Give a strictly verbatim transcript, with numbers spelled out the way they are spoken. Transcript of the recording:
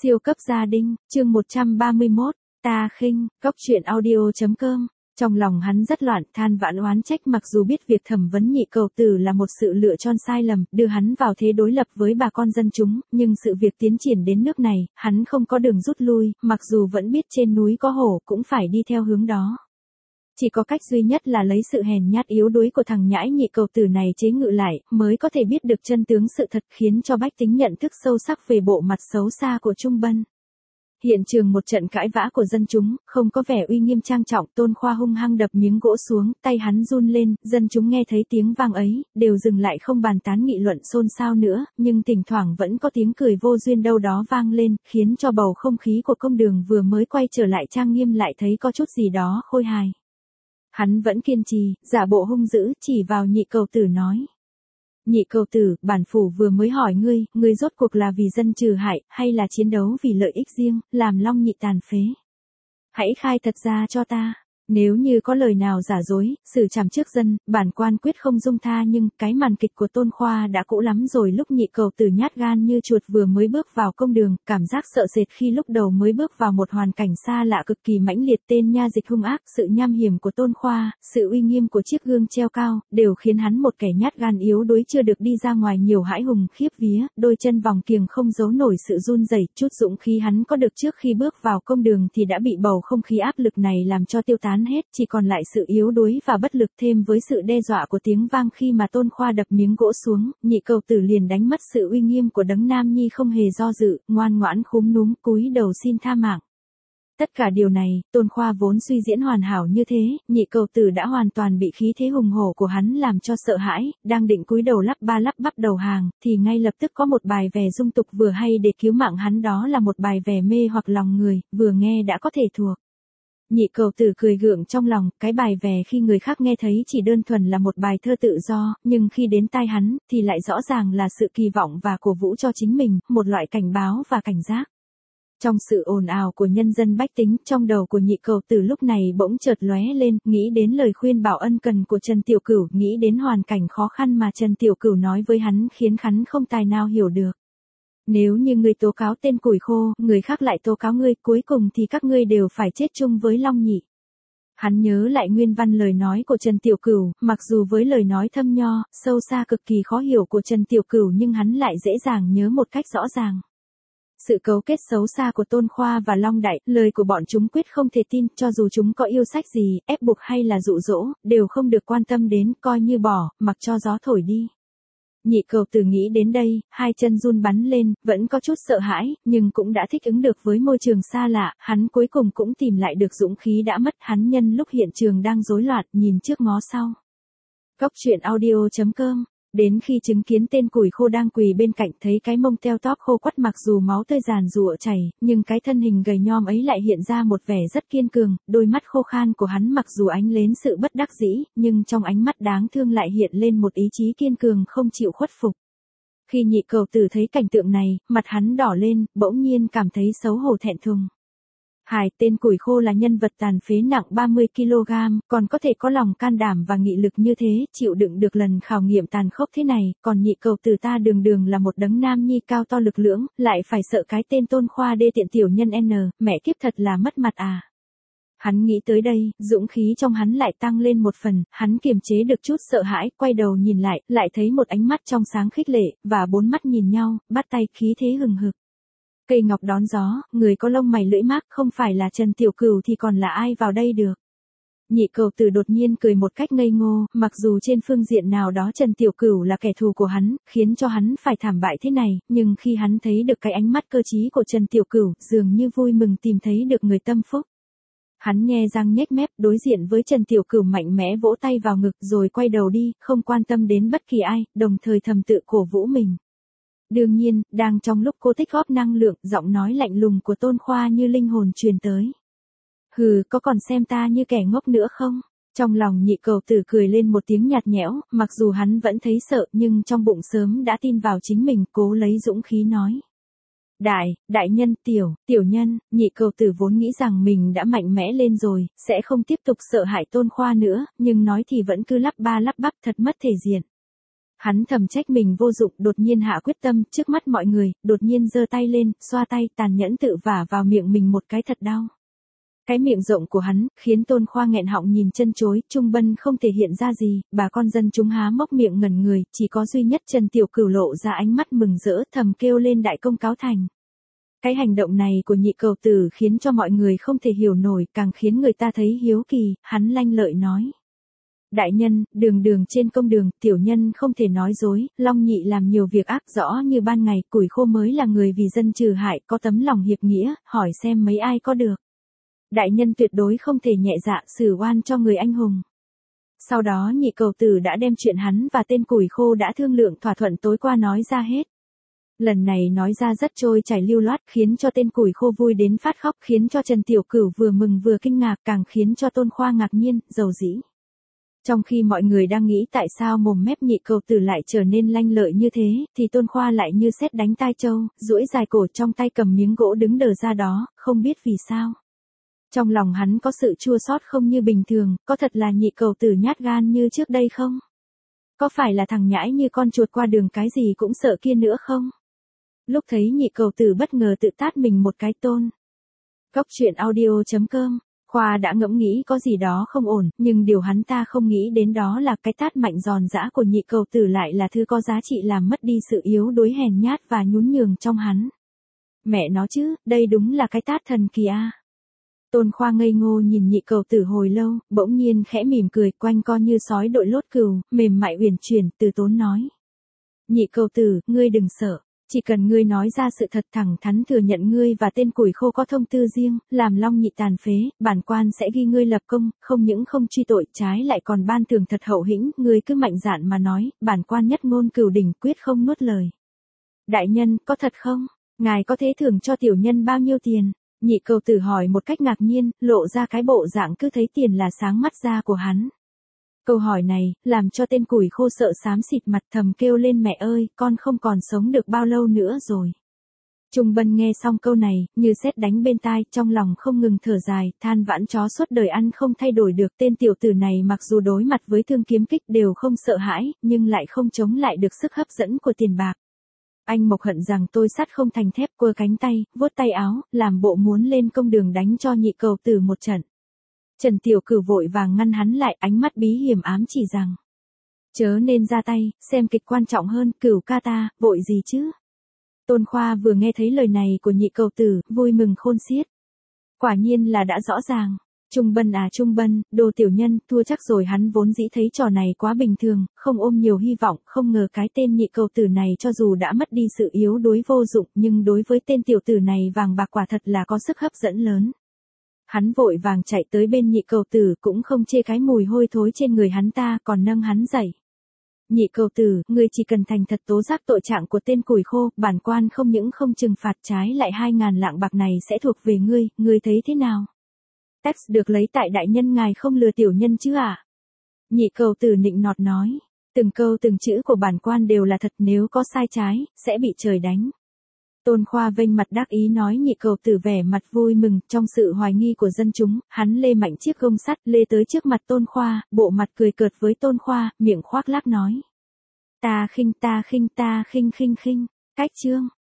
Siêu cấp gia đình, chương một trăm ba mươi mốt, ta khinh, góc truyện audio.com. Trong lòng hắn rất loạn, than vãn oán trách, mặc dù biết việc thẩm vấn nhị cầu tử là một sự lựa chọn sai lầm, đưa hắn vào thế đối lập với bà con dân chúng, nhưng sự việc tiến triển đến nước này, hắn không có đường rút lui, mặc dù vẫn biết trên núi có hổ, cũng phải đi theo hướng đó. Chỉ có cách duy nhất là lấy sự hèn nhát yếu đuối của thằng nhãi nhị cầu tử này chế ngự lại, mới có thể biết được chân tướng sự thật, khiến cho bách tính nhận thức sâu sắc về bộ mặt xấu xa của Trung Bân. Hiện trường một trận cãi vã của dân chúng, không có vẻ uy nghiêm trang trọng, Tôn Khoa hung hăng đập miếng gỗ xuống, tay hắn run lên, dân chúng nghe thấy tiếng vang ấy, đều dừng lại không bàn tán nghị luận xôn xao nữa, nhưng thỉnh thoảng vẫn có tiếng cười vô duyên đâu đó vang lên, khiến cho bầu không khí của công đường vừa mới quay trở lại trang nghiêm lại thấy có chút gì đó khôi hài. Hắn vẫn kiên trì, giả bộ hung dữ, chỉ vào nhị cầu tử nói. Nhị cầu tử, bản phủ vừa mới hỏi ngươi, ngươi rốt cuộc là vì dân trừ hại, hay là chiến đấu vì lợi ích riêng, làm Long Nhị tàn phế? Hãy khai thật ra cho ta. Nếu như có lời nào giả dối, xử trảm trước dân, bản quan quyết không dung tha, nhưng cái màn kịch của Tôn Khoa đã cũ lắm rồi. Lúc nhị cầu tử nhát gan như chuột vừa mới bước vào công đường, cảm giác sợ sệt khi lúc đầu mới bước vào một hoàn cảnh xa lạ cực kỳ mãnh liệt, tên nha dịch hung ác, sự nham hiểm của Tôn Khoa, sự uy nghiêm của chiếc gương treo cao, đều khiến hắn một kẻ nhát gan yếu đuối chưa được đi ra ngoài nhiều hãi hùng khiếp vía, đôi chân vòng kiềng không giấu nổi sự run rẩy, chút dũng khí hắn có được trước khi bước vào công đường thì đã bị bầu không khí áp lực này làm cho tiêu tán hết, chỉ còn lại sự yếu đuối và bất lực, thêm với sự đe dọa của tiếng vang khi mà Tôn Khoa đập miếng gỗ xuống, nhị cầu tử liền đánh mất sự uy nghiêm của đấng nam nhi, không hề do dự, ngoan ngoãn khúm núm cúi đầu xin tha mạng. Tất cả điều này, Tôn Khoa vốn suy diễn hoàn hảo như thế, nhị cầu tử đã hoàn toàn bị khí thế hùng hổ của hắn làm cho sợ hãi, đang định cúi đầu lắp ba lắp bắp đầu hàng, thì ngay lập tức có một bài vè dung tục vừa hay để cứu mạng hắn, đó là một bài vè mê hoặc lòng người, vừa nghe đã có thể thuộc. Nhị cầu tử cười gượng trong lòng, cái bài vè khi người khác nghe thấy chỉ đơn thuần là một bài thơ tự do, nhưng khi đến tai hắn, thì lại rõ ràng là sự kỳ vọng và cổ vũ cho chính mình, một loại cảnh báo và cảnh giác. Trong sự ồn ào của nhân dân bách tính, trong đầu của nhị cầu tử lúc này bỗng chợt lóe lên, nghĩ đến lời khuyên bảo ân cần của Trần Tiểu Cửu, nghĩ đến hoàn cảnh khó khăn mà Trần Tiểu Cửu nói với hắn, khiến hắn không tài nào hiểu được. Nếu như ngươi tố cáo tên củi khô, người khác lại tố cáo ngươi, cuối cùng thì các ngươi đều phải chết chung với Long Nhị. Hắn nhớ lại nguyên văn lời nói của Trần Tiểu Cửu, mặc dù với lời nói thâm nho, sâu xa cực kỳ khó hiểu của Trần Tiểu Cửu, nhưng hắn lại dễ dàng nhớ một cách rõ ràng. Sự cấu kết xấu xa của Tôn Khoa và Long Đại, lời của bọn chúng quyết không thể tin, cho dù chúng có yêu sách gì, ép buộc hay là dụ dỗ, đều không được quan tâm đến, coi như bỏ, mặc cho gió thổi đi. Nhị cầu tử nghĩ đến đây, hai chân run bắn lên, vẫn có chút sợ hãi, nhưng cũng đã thích ứng được với môi trường xa lạ, hắn cuối cùng cũng tìm lại được dũng khí đã mất, hắn nhân lúc hiện trường đang rối loạn, nhìn trước ngó sau. Góc truyện audio.com. Đến khi chứng kiến tên củi khô đang quỳ bên cạnh, thấy cái mông teo tóp khô quắt, mặc dù máu tươi giàn rụa chảy, nhưng cái thân hình gầy nhom ấy lại hiện ra một vẻ rất kiên cường, đôi mắt khô khan của hắn mặc dù ánh lên sự bất đắc dĩ, nhưng trong ánh mắt đáng thương lại hiện lên một ý chí kiên cường không chịu khuất phục. Khi nhị cầu tử thấy cảnh tượng này, mặt hắn đỏ lên, bỗng nhiên cảm thấy xấu hổ thẹn thùng. Hải, tên củi khô là nhân vật tàn phế nặng ba mươi ki lô gam, còn có thể có lòng can đảm và nghị lực như thế, chịu đựng được lần khảo nghiệm tàn khốc thế này, còn nhị cầu tử ta đường đường là một đấng nam nhi cao to lực lưỡng, lại phải sợ cái tên Tôn Khoa đê tiện tiểu nhân N, mẹ kiếp thật là mất mặt à. Hắn nghĩ tới đây, dũng khí trong hắn lại tăng lên một phần, hắn kiềm chế được chút sợ hãi, quay đầu nhìn lại, lại thấy một ánh mắt trong sáng khích lệ, và bốn mắt nhìn nhau, bắt tay khí thế hừng hực. Cây ngọc đón gió, người có lông mày lưỡi mác, không phải là Trần Tiểu Cửu thì còn là ai vào đây được. Nhị cầu tử đột nhiên cười một cách ngây ngô, mặc dù trên phương diện nào đó Trần Tiểu Cửu là kẻ thù của hắn, khiến cho hắn phải thảm bại thế này, nhưng khi hắn thấy được cái ánh mắt cơ trí của Trần Tiểu Cửu, dường như vui mừng tìm thấy được người tâm phúc. Hắn nhe răng nhếch mép, đối diện với Trần Tiểu Cửu mạnh mẽ vỗ tay vào ngực rồi quay đầu đi, không quan tâm đến bất kỳ ai, đồng thời thầm tự cổ vũ mình. Đương nhiên, đang trong lúc cô tích góp năng lượng, giọng nói lạnh lùng của Tôn Khoa như linh hồn truyền tới. Hừ, có còn xem ta như kẻ ngốc nữa không? Trong lòng nhị cầu tử cười lên một tiếng nhạt nhẽo, mặc dù hắn vẫn thấy sợ nhưng trong bụng sớm đã tin vào chính mình, cố lấy dũng khí nói. Đại, đại nhân, tiểu, tiểu nhân, nhị cầu tử vốn nghĩ rằng mình đã mạnh mẽ lên rồi, sẽ không tiếp tục sợ hãi Tôn Khoa nữa, nhưng nói thì vẫn cứ lắp ba lắp bắp, thật mất thể diện. Hắn thầm trách mình vô dụng, đột nhiên hạ quyết tâm, trước mắt mọi người, đột nhiên giơ tay lên, xoa tay, tàn nhẫn tự vả vào miệng mình một cái thật đau. Cái miệng rộng của hắn, khiến Tôn Khoa nghẹn họng nhìn chân chối, Trung Bân không thể hiện ra gì, bà con dân chúng há mốc miệng ngẩn người, chỉ có duy nhất Trần Tiểu Cửu lộ ra ánh mắt mừng rỡ, thầm kêu lên đại công cáo thành. Cái hành động này của nhị cầu tử khiến cho mọi người không thể hiểu nổi, càng khiến người ta thấy hiếu kỳ, hắn lanh lợi nói. Đại nhân, đường đường trên công đường, tiểu nhân không thể nói dối, Long Nhị làm nhiều việc ác rõ như ban ngày, Củi Khô mới là người vì dân trừ hại, có tấm lòng hiệp nghĩa, hỏi xem mấy ai có được. Đại nhân tuyệt đối không thể nhẹ dạ xử oan cho người anh hùng. Sau đó nhị cầu tử đã đem chuyện hắn và tên Củi Khô đã thương lượng thỏa thuận tối qua nói ra hết. Lần này nói ra rất trôi chảy lưu loát, khiến cho tên Củi Khô vui đến phát khóc, khiến cho Trần Tiểu Cửu vừa mừng vừa kinh ngạc, càng khiến cho Tôn Khoa ngạc nhiên, dầu dĩ. Trong khi mọi người đang nghĩ tại sao mồm mép nhị cầu tử lại trở nên lanh lợi như thế, thì Tôn Khoa lại như sét đánh tai trâu, duỗi dài cổ trong tay cầm miếng gỗ đứng đờ ra đó, không biết vì sao. Trong lòng hắn có sự chua xót không như bình thường, có thật là nhị cầu tử nhát gan như trước đây không? Có phải là thằng nhãi như con chuột qua đường cái gì cũng sợ kia nữa không? Lúc thấy nhị cầu tử bất ngờ tự tát mình một cái tôn. Cốc truyện audio chấm com, Khoa đã ngẫm nghĩ có gì đó không ổn, nhưng điều hắn ta không nghĩ đến đó là cái tát mạnh giòn giã của nhị cầu tử lại là thứ có giá trị làm mất đi sự yếu đuối hèn nhát và nhún nhường trong hắn. Mẹ nó chứ, đây đúng là cái tát thần kỳ a. Tôn Khoa ngây ngô nhìn nhị cầu tử hồi lâu, bỗng nhiên khẽ mỉm cười, quanh co như sói đội lốt cừu, mềm mại uyển chuyển, từ tốn nói. Nhị cầu tử, ngươi đừng sợ, chỉ cần ngươi nói ra sự thật thẳng thắn thừa nhận ngươi và tên Củi Khô có thông tư riêng, làm Long Nhị tàn phế, bản quan sẽ ghi ngươi lập công, không những không truy tội, trái lại còn ban thưởng thật hậu hĩnh, ngươi cứ mạnh dạn mà nói, bản quan nhất ngôn cửu đỉnh quyết không nuốt lời. Đại nhân, có thật không? Ngài có thế thưởng cho tiểu nhân bao nhiêu tiền? Nhị cầu tử hỏi một cách ngạc nhiên, lộ ra cái bộ dạng cứ thấy tiền là sáng mắt ra của hắn. Câu hỏi này, làm cho tên Củi Khô sợ xám xịt mặt, thầm kêu lên mẹ ơi, con không còn sống được bao lâu nữa rồi. Trung Bân nghe xong câu này, như sét đánh bên tai, trong lòng không ngừng thở dài, than vãn chó suốt đời ăn không thay đổi được, tên tiểu tử này mặc dù đối mặt với thương kiếm kích đều không sợ hãi, nhưng lại không chống lại được sức hấp dẫn của tiền bạc. Anh Mộc hận rằng tôi sắt không thành thép, quơ cánh tay, vuốt tay áo, làm bộ muốn lên công đường đánh cho nhị cầu tử một trận. Trần Tiểu Cửu vội vàng ngăn hắn lại, ánh mắt bí hiểm ám chỉ rằng. Chớ nên ra tay, xem kịch quan trọng hơn, Cửu ca ta, vội gì chứ? Tôn Khoa vừa nghe thấy lời này của nhị cầu tử, vui mừng khôn xiết. Quả nhiên là đã rõ ràng. Trung Bân à Trung Bân, đồ tiểu nhân, thua chắc rồi. Hắn vốn dĩ thấy trò này quá bình thường, không ôm nhiều hy vọng, không ngờ cái tên nhị cầu tử này cho dù đã mất đi sự yếu đuối vô dụng, nhưng đối với tên tiểu tử này vàng bạc quả thật là có sức hấp dẫn lớn. Hắn vội vàng chạy tới bên nhị cầu tử, cũng không chê cái mùi hôi thối trên người hắn ta, còn nâng hắn dậy. Nhị cầu tử, ngươi chỉ cần thành thật tố giác tội trạng của tên Củi Khô, bản quan không những không trừng phạt, trái lại hai ngàn lạng bạc này sẽ thuộc về ngươi, ngươi thấy thế nào? Text được lấy tại đại nhân ngài không lừa tiểu nhân chứ ạ? À? Nhị cầu tử nịnh nọt nói, từng câu từng chữ của bản quan đều là thật, nếu có sai trái, sẽ bị trời đánh. Tôn Khoa vênh mặt đắc ý nói. Nhị cầu tử vẻ mặt vui mừng, trong sự hoài nghi của dân chúng, hắn lê mạnh chiếc gông sắt, lê tới trước mặt Tôn Khoa, bộ mặt cười cợt với Tôn Khoa, miệng khoác lác nói. Ta khinh ta khinh ta khinh khinh khinh, cách chương.